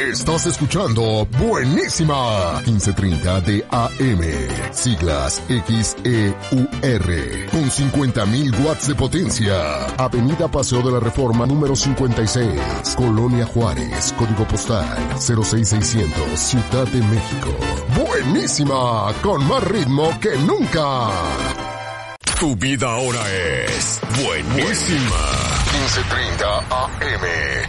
Estás escuchando Buenísima 1530 de AM, siglas XEUR, con 50.000 watts de potencia. Avenida Paseo de la Reforma número 56, Colonia Juárez, código postal 06600, Ciudad de México. Buenísima, con más ritmo que nunca. Tu vida ahora es Buenísima 1530 AM.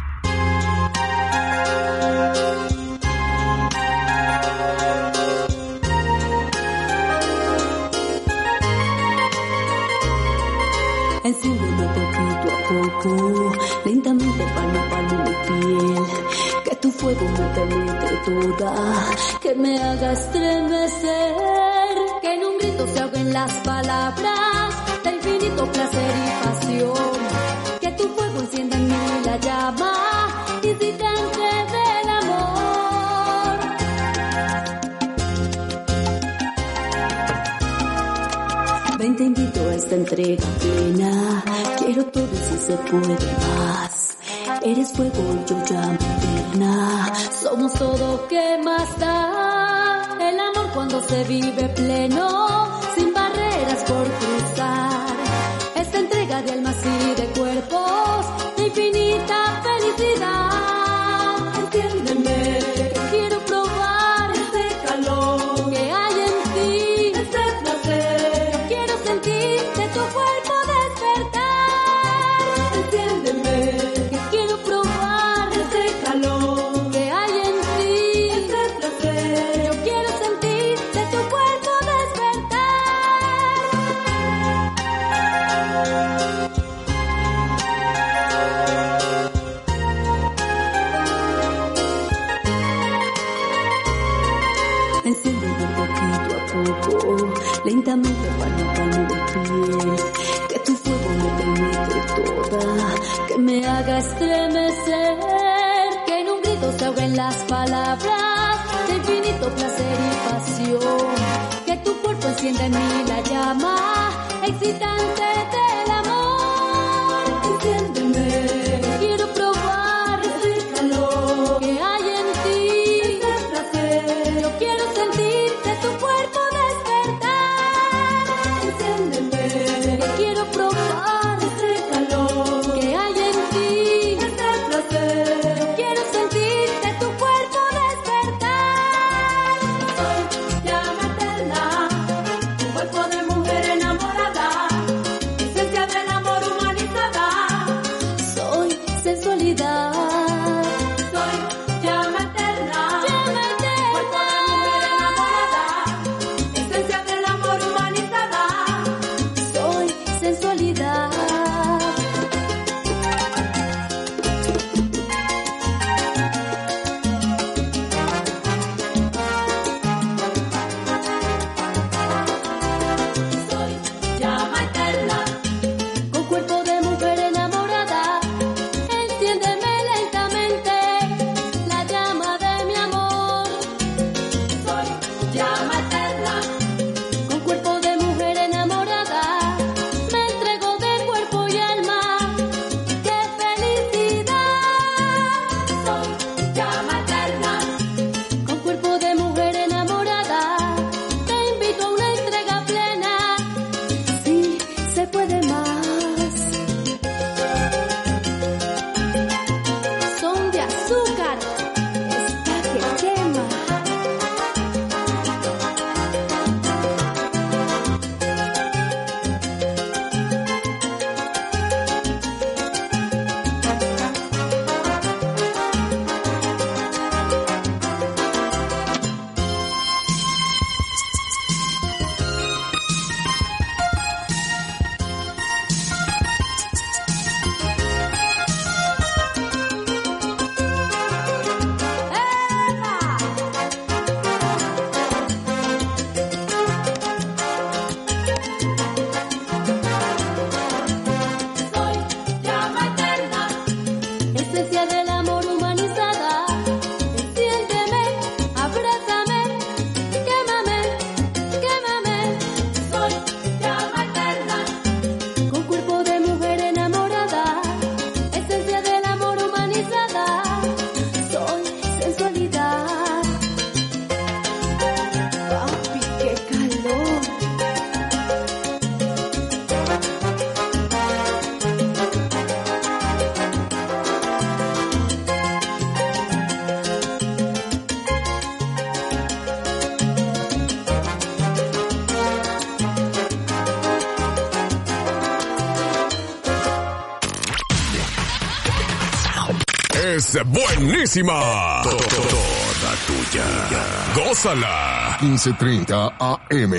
Enciéndeme poquito a poco, lentamente palmo a palmo mi piel, que tu fuego me penetre toda, que me haga estremecer, que en un grito se ahoguen las palabras de infinito placer y pasión, que tu fuego encienda en mí la llama incitante del amor. Ven, te invito a esta entrega plena, quiero todo si se puede más. Eres fuego, yo llamo eterna, somos todo, ¿qué más da? El amor cuando se vive pleno, sin barreras por cruzar. Esta entrega de almas y de cuerpos, de infinita felicidad. Entiéndeme, que quiero probar ese calor que hay en ti, ese placer. Yo quiero sentir de tu cuerpo despertar. Entiéndeme, que quiero probar ese calor que hay en ti, ese placer. Yo quiero sentir de tu cuerpo despertar. Enciéndeme poquito a poco, lentamente palmo a palmo mi piel, que tu fuego me penetre toda, que me haga estremecer, que en un grito se ahoguen las palabras de infinito placer y pasión, que tu cuerpo encienda en mí la llama excitante del amor. Enciéndeme, quiero probar ese calor que hay en ti, ese placer. Yo quiero sentir de tu cuerpo despertar. Enciéndeme, quiero probar ese calor que hay en ti, ese placer. Yo quiero sentir de tu cuerpo despertar. Soy llama eterna, un cuerpo de mujer enamorada, esencia del amor humanizada. Soy sensualidad. Soy llama eterna, cuerpo de mujer enamorada, esencia del amor humanizada. Soy sensualidad. Soy llama eterna, con cuerpo de mujer enamorada. Enciéndeme lentamente. es buenísima. Toda tuya. Gózala. 15:30 AM.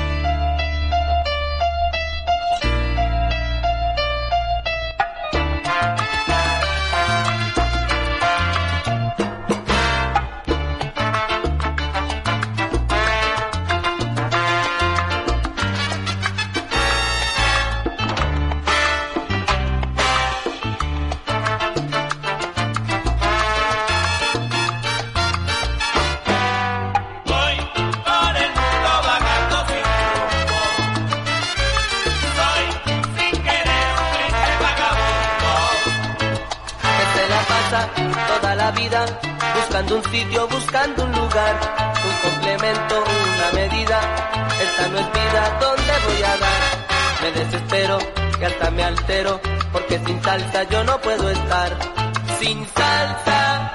Toda la vida buscando un sitio, buscando un lugar, un complemento, una medida. Esta no es vida, ¿dónde voy a dar? Me desespero, que hasta me altero, porque sin salsa yo no puedo estar. Sin salsa.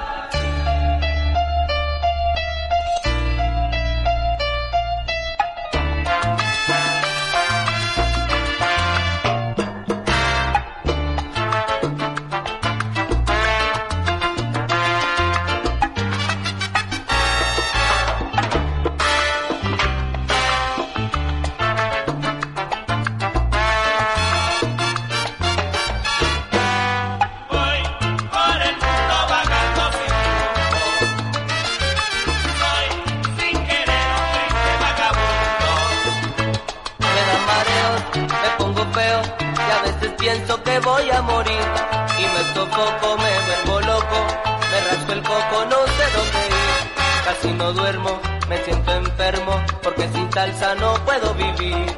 Pienso que voy a morir y me sofoco, me vuelvo loco, me rasco el coco, no sé dónde ir. Casi no duermo, me siento enfermo, porque sin salsa no puedo vivir.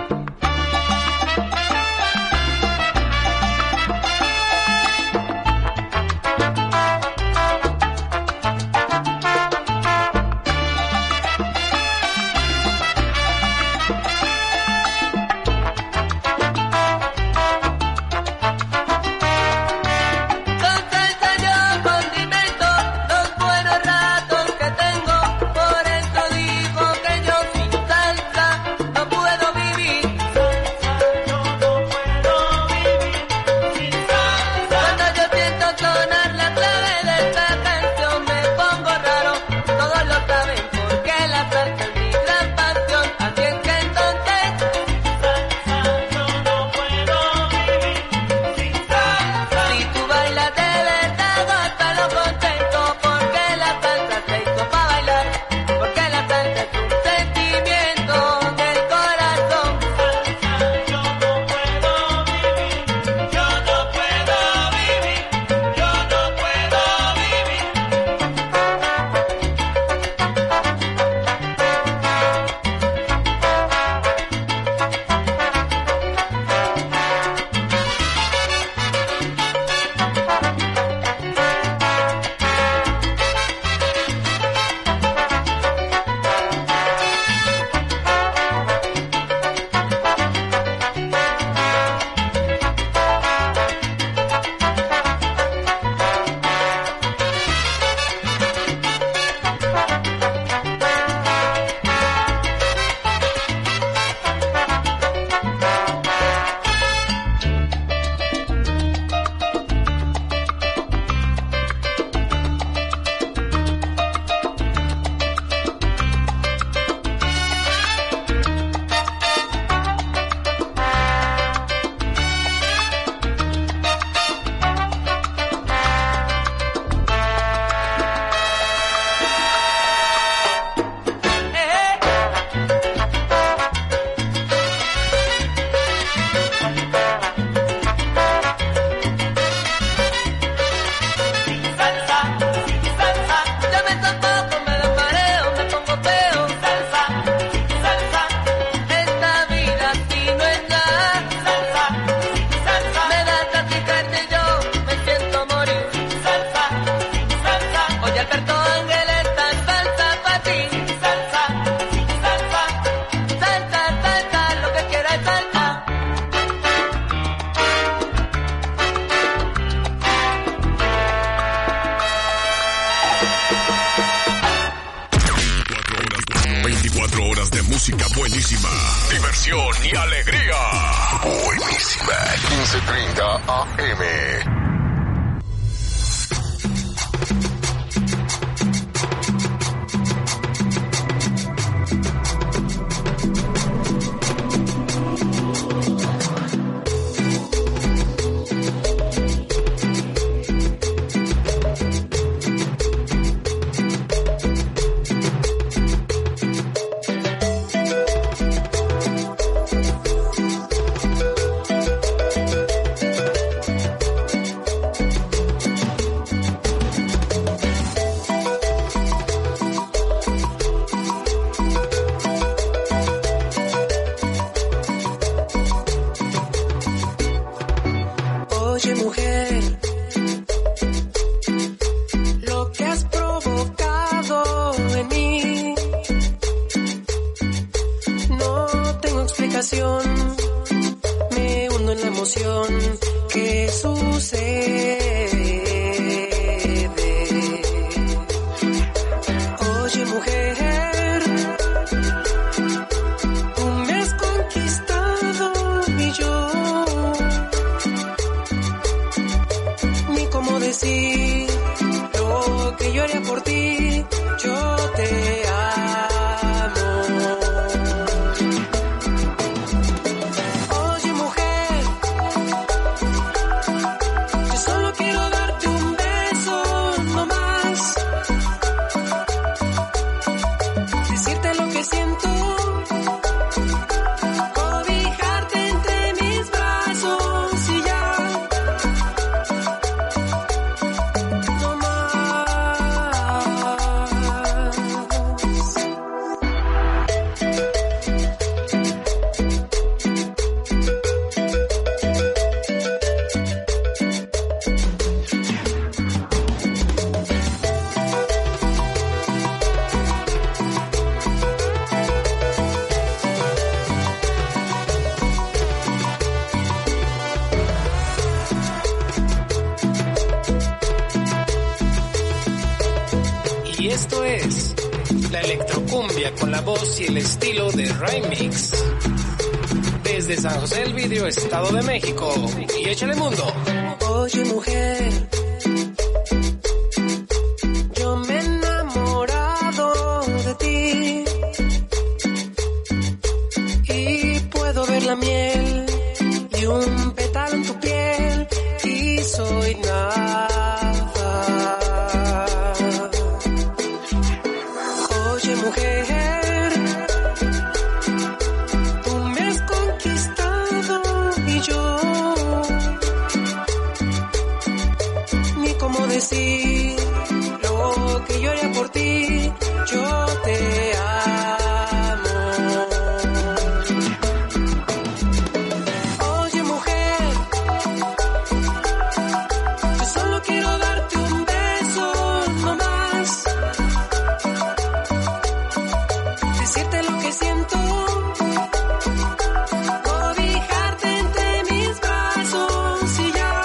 música buenísima, diversión y alegría. Buenísima. 15:30 AM. yo haría por ti, yo te amo. Oye mujer, yo solo quiero darte un beso, no más. Decirte lo que siento, cobijarte entre mis brazos y ya. No Y esto es la electrocumbia con la voz y el estilo de Remix. Desde San José del Vidrio, Estado de México. Y échale mundo. Oye mujer, yo me he enamorado de ti y puedo ver la miel y un pétalo en tu piel y soy nada. Oye mujer, tú me has conquistado y yo ni cómo decir lo que yo haría por ti, yo te amo. Oye mujer, yo solo quiero darte un beso, no más. Decirte lo que siento, cobijarte entre mis brazos y ya.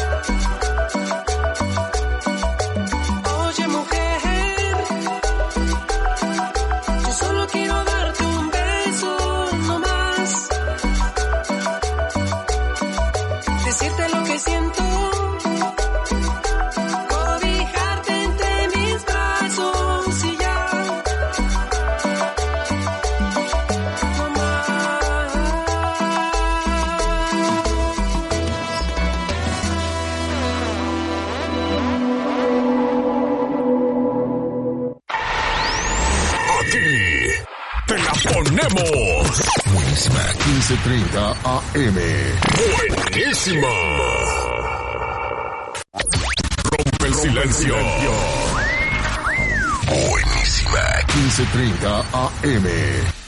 Oye mujer, yo solo quiero darte un beso, no más. Decirte lo que siento, cobijarte entre mis brazos y ya. No más. Aquí te la ponemos. Buenísima 15:30 AM. Buenísima. Rompe el silencio. Buenísima 15:30 AM.